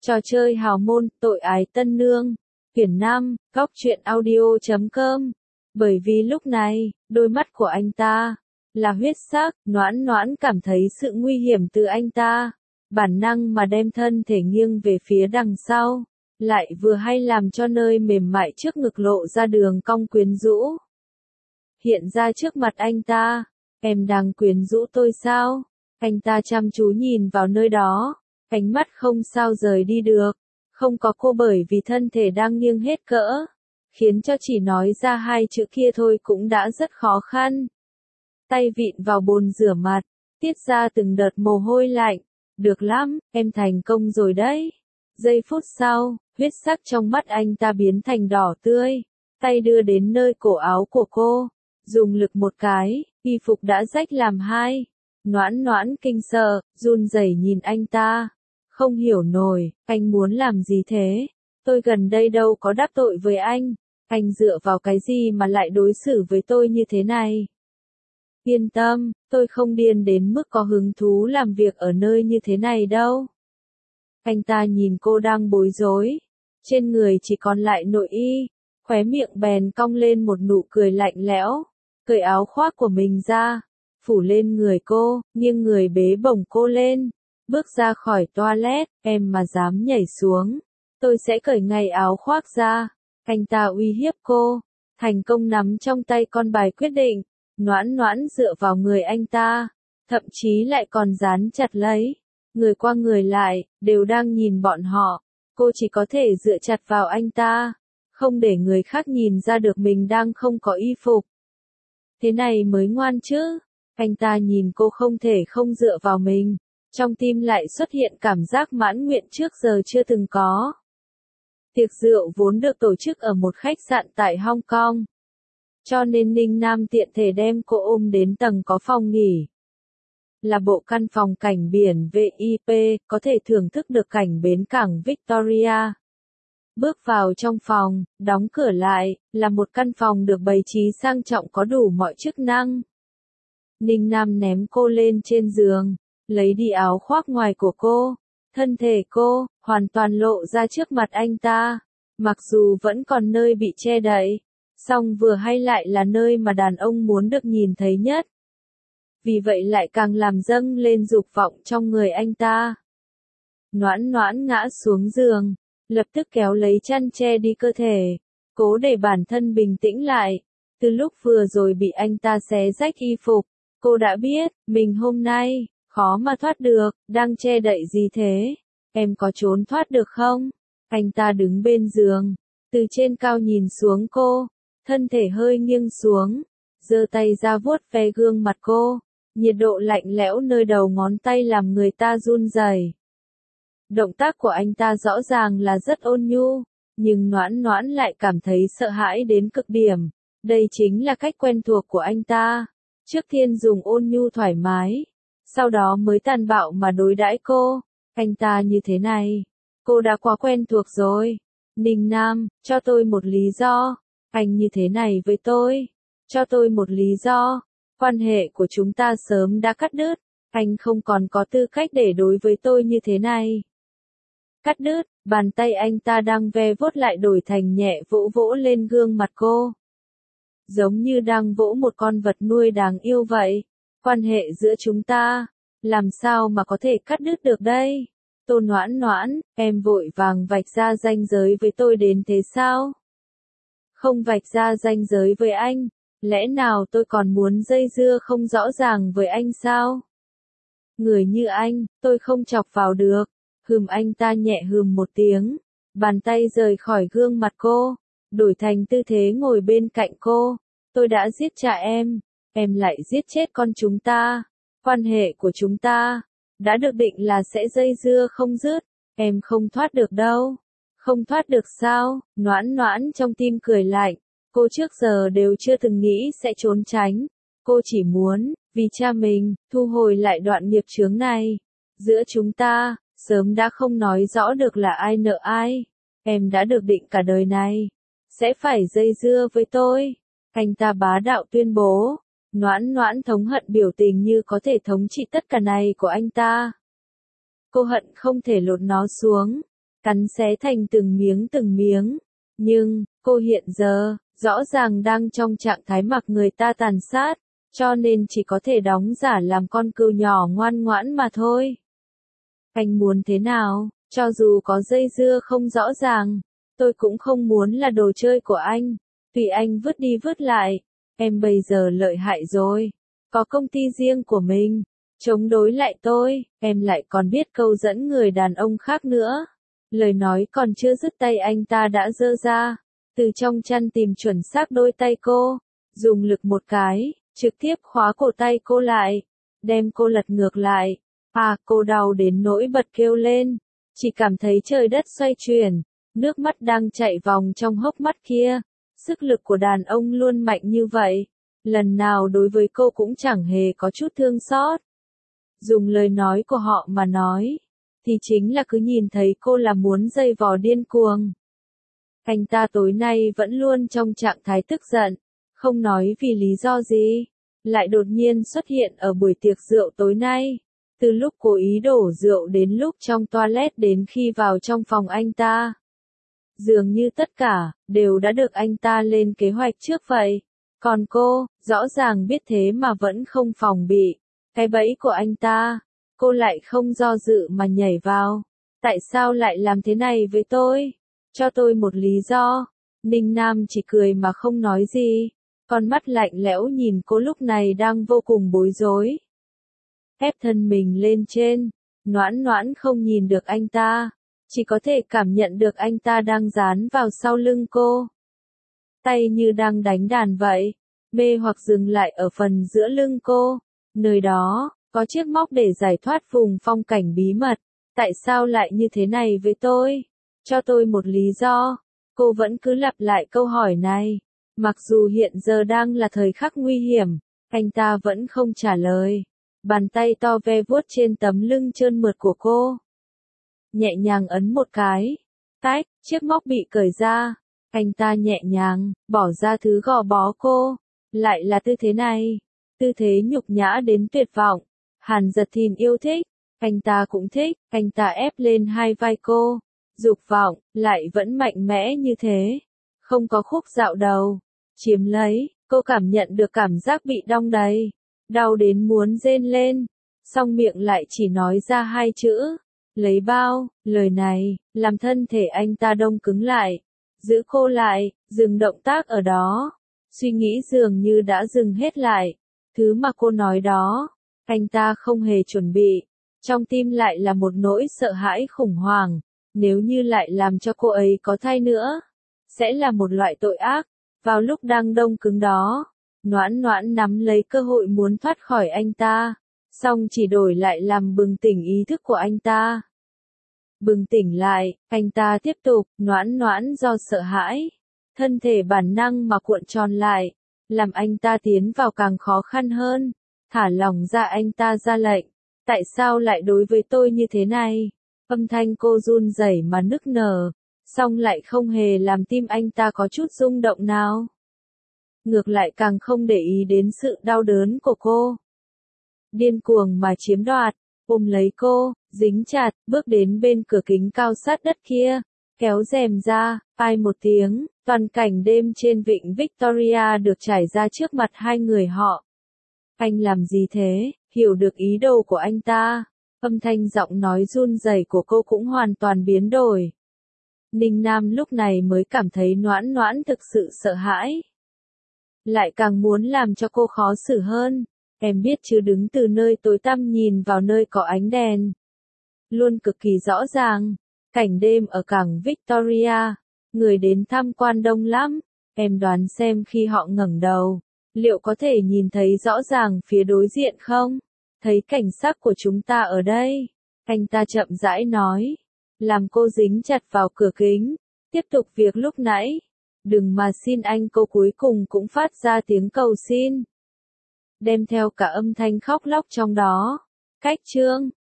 Trò chơi hào môn, tội ái tân nương. Quyển 5, góc truyện audio.com. Bởi vì lúc này, đôi mắt của anh ta là huyết sắc, Noãn Noãn cảm thấy sự nguy hiểm từ anh ta, bản năng mà đem thân thể nghiêng về phía đằng sau, lại vừa hay làm cho nơi mềm mại trước ngực lộ ra đường cong quyến rũ. Hiện ra trước mặt anh ta, em đang quyến rũ tôi sao? Anh ta chăm chú nhìn vào nơi đó, ánh mắt không sao rời đi được, không có cô bởi vì thân thể đang nghiêng hết cỡ, khiến cho chỉ nói ra hai chữ kia thôi cũng đã rất khó khăn. Tay vịn vào bồn rửa mặt, tiết ra từng đợt mồ hôi lạnh, được lắm, em thành công rồi đấy. Giây phút sau, huyết sắc trong mắt anh ta biến thành đỏ tươi, tay đưa đến nơi cổ áo của cô, dùng lực một cái, y phục đã rách làm hai. Noãn Noãn kinh sợ, run rẩy nhìn anh ta, không hiểu nổi, anh muốn làm gì thế? Tôi gần đây đâu có đắc tội với anh dựa vào cái gì mà lại đối xử với tôi như thế này? Yên tâm, tôi không điên đến mức có hứng thú làm việc ở nơi như thế này đâu. Anh ta nhìn cô đang bối rối, trên người chỉ còn lại nội y, khóe miệng bèn cong lên một nụ cười lạnh lẽo, cởi áo khoác của mình ra, phủ lên người cô, nghiêng người bế bổng cô lên, bước ra khỏi toilet, em mà dám nhảy xuống, tôi sẽ cởi ngay áo khoác ra. Anh ta uy hiếp cô, thành công nắm trong tay con bài quyết định, Noãn Noãn dựa vào người anh ta, thậm chí lại còn dán chặt lấy, người qua người lại, đều đang nhìn bọn họ, cô chỉ có thể dựa chặt vào anh ta, không để người khác nhìn ra được mình đang không có y phục. Thế này mới ngoan chứ, anh ta nhìn cô không thể không dựa vào mình, trong tim lại xuất hiện cảm giác mãn nguyện trước giờ chưa từng có. Tiệc rượu vốn được tổ chức ở một khách sạn tại Hong Kong, cho nên Ninh Nam tiện thể đem cô ôm đến tầng có phòng nghỉ. Là bộ căn phòng cảnh biển VIP, có thể thưởng thức được cảnh bến cảng Victoria. Bước vào trong phòng, đóng cửa lại, là một căn phòng được bày trí sang trọng có đủ mọi chức năng. Ninh Nam ném cô lên trên giường, lấy đi áo khoác ngoài của cô, thân thể cô, hoàn toàn lộ ra trước mặt anh ta, mặc dù vẫn còn nơi bị che đậy, song vừa hay lại là nơi mà đàn ông muốn được nhìn thấy nhất. Vì vậy lại càng làm dâng lên dục vọng trong người anh ta. Noãn Noãn ngã xuống giường, lập tức kéo lấy chăn che đi cơ thể, cố để bản thân bình tĩnh lại. Từ lúc vừa rồi bị anh ta xé rách y phục, cô đã biết, mình hôm nay, khó mà thoát được, đang che đậy gì thế? Em có trốn thoát được không? Anh ta đứng bên giường, từ trên cao nhìn xuống cô, thân thể hơi nghiêng xuống, giơ tay ra vuốt ve gương mặt cô, nhiệt độ lạnh lẽo nơi đầu ngón tay làm người ta run rẩy. Động tác của anh ta rõ ràng là rất ôn nhu, nhưng Noãn Noãn lại cảm thấy sợ hãi đến cực điểm. Đây chính là cách quen thuộc của anh ta. Trước tiên dùng ôn nhu thoải mái, sau đó mới tàn bạo mà đối đãi cô. Anh ta như thế này, cô đã quá quen thuộc rồi. Ninh Nam, cho tôi một lý do. Anh như thế này với tôi, cho tôi một lý do. Quan hệ của chúng ta sớm đã cắt đứt, anh không còn có tư cách để đối với tôi như thế này. Cắt đứt, bàn tay anh ta đang ve vuốt lại đổi thành nhẹ vỗ vỗ lên gương mặt cô. Giống như đang vỗ một con vật nuôi đáng yêu vậy. Quan hệ giữa chúng ta, làm sao mà có thể cắt đứt được đây? Tô Noãn Noãn, em vội vàng vạch ra ranh giới với tôi đến thế sao? Không vạch ra ranh giới với anh, lẽ nào tôi còn muốn dây dưa không rõ ràng với anh sao? Người như anh, tôi không chọc vào được. Anh ta nhẹ một tiếng, bàn tay rời khỏi gương mặt cô, đổi thành tư thế ngồi bên cạnh cô. Tôi đã giết cha em lại giết chết con chúng ta. Quan hệ của chúng ta đã được định là sẽ dây dưa không dứt, em không thoát được đâu. Không thoát được sao? Noãn Noãn trong tim cười lạnh, cô trước giờ đều chưa từng nghĩ sẽ trốn tránh. Cô chỉ muốn, vì cha mình, thu hồi lại đoạn nghiệp chướng này. Giữa chúng ta, sớm đã không nói rõ được là ai nợ ai. Em đã được định cả đời này, sẽ phải dây dưa với tôi. Anh ta bá đạo tuyên bố. Noãn Noãn thống hận biểu tình như có thể thống trị tất cả này của anh ta. Cô hận không thể lột nó xuống. cắn xé thành từng miếng. Nhưng, cô hiện giờ, rõ ràng đang trong trạng thái mặc người ta tàn sát, cho nên chỉ có thể đóng giả làm con cừu nhỏ ngoan ngoãn mà thôi. Anh muốn thế nào, cho dù có dây dưa không rõ ràng, tôi cũng không muốn là đồ chơi của anh, tùy anh vứt đi vứt lại. Em bây giờ lợi hại rồi, có công ty riêng của mình, chống đối lại tôi, em lại còn biết câu dẫn người đàn ông khác nữa. Lời nói còn chưa dứt tay anh ta đã giơ ra, từ trong chăn tìm chuẩn xác đôi tay cô, dùng lực một cái, trực tiếp khóa cổ tay cô lại, đem cô lật ngược lại. Cô đau đến nỗi bật kêu lên, chỉ cảm thấy trời đất xoay chuyển, nước mắt đang chảy vòng trong hốc mắt kia. Sức lực của đàn ông luôn mạnh như vậy, lần nào đối với cô cũng chẳng hề có chút thương xót. Dùng lời nói của họ mà nói, thì chính là cứ nhìn thấy cô là muốn giày vò điên cuồng. Anh ta tối nay vẫn luôn trong trạng thái tức giận, không nói vì lý do gì, lại đột nhiên xuất hiện ở buổi tiệc rượu tối nay. Từ lúc cố ý đổ rượu đến lúc trong toilet đến khi vào trong phòng anh ta. Dường như tất cả, đều đã được anh ta lên kế hoạch trước vậy. Còn cô, rõ ràng biết thế mà vẫn không phòng bị. Cái bẫy của anh ta, cô lại không do dự mà nhảy vào. Tại sao lại làm thế này với tôi? Cho tôi một lý do. Ninh Nam chỉ cười mà không nói gì. Con mắt lạnh lẽo nhìn cô lúc này đang vô cùng bối rối. Ép thân mình lên trên, Noãn Noãn không nhìn được anh ta, chỉ có thể cảm nhận được anh ta đang dán vào sau lưng cô. Tay như đang đánh đàn vậy, mê hoặc dừng lại ở phần giữa lưng cô, nơi đó, có chiếc móc để giải thoát vùng phong cảnh bí mật. Tại sao lại như thế này với tôi? Cho tôi một lý do. Cô vẫn cứ lặp lại câu hỏi này, mặc dù hiện giờ đang là thời khắc nguy hiểm, anh ta vẫn không trả lời. Bàn tay to ve vuốt trên tấm lưng trơn mượt của cô. Nhẹ nhàng ấn một cái. Tách, chiếc móc bị cởi ra. Anh ta nhẹ nhàng, bỏ ra thứ gò bó cô. Lại là tư thế này. Tư thế nhục nhã đến tuyệt vọng. Hàn Giật Thìn yêu thích. Anh ta cũng thích. Anh ta ép lên hai vai cô. Dục vọng, lại vẫn mạnh mẽ như thế. Không có khúc dạo đầu. Chiếm lấy, cô cảm nhận được cảm giác bị đong đầy. Đau đến muốn rên lên, song miệng lại chỉ nói ra hai chữ, lấy bao. Lời này, làm thân thể anh ta đông cứng lại, giữ cô lại, dừng động tác ở đó. Suy nghĩ dường như đã dừng hết lại, thứ mà cô nói đó, anh ta không hề chuẩn bị. Trong tim lại là một nỗi sợ hãi khủng hoảng, nếu như lại làm cho cô ấy có thai nữa, sẽ là một loại tội ác. Vào lúc đang đông cứng đó, Noãn Noãn nắm lấy cơ hội muốn thoát khỏi anh ta, song chỉ đổi lại làm bừng tỉnh ý thức của anh ta. Bừng tỉnh lại, anh ta tiếp tục. Noãn Noãn do sợ hãi, thân thể bản năng mà cuộn tròn lại, làm anh ta tiến vào càng khó khăn hơn. Thả lỏng ra, anh ta ra lệnh. Tại sao lại đối với tôi như thế này? Âm thanh cô run rẩy mà nức nở, song lại không hề làm tim anh ta có chút rung động nào. Ngược lại càng không để ý đến sự đau đớn của cô. Điên cuồng mà chiếm đoạt, ôm lấy cô, dính chặt, bước đến bên cửa kính cao sát đất kia, kéo rèm ra, ai một tiếng, toàn cảnh đêm trên vịnh Victoria được trải ra trước mặt hai người họ. Anh làm gì thế? Hiểu được ý đồ của anh ta, âm thanh giọng nói run rẩy của cô cũng hoàn toàn biến đổi. Ninh Nam lúc này mới cảm thấy Noãn Noãn thực sự sợ hãi. Lại càng muốn làm cho cô khó xử hơn. Em biết chứ, đứng từ nơi tối tăm nhìn vào nơi có ánh đèn. Luôn cực kỳ rõ ràng. Cảnh đêm ở cảng Victoria. Người đến tham quan đông lắm. Em đoán xem khi họ ngẩng đầu, liệu có thể nhìn thấy rõ ràng phía đối diện không? Thấy cảnh sắc của chúng ta ở đây. Anh ta chậm rãi nói. Làm cô dính chặt vào cửa kính. Tiếp tục việc lúc nãy. Đừng mà xin anh, cô cuối cùng cũng phát ra tiếng cầu xin. Đem theo cả âm thanh khóc lóc trong đó. Cách chương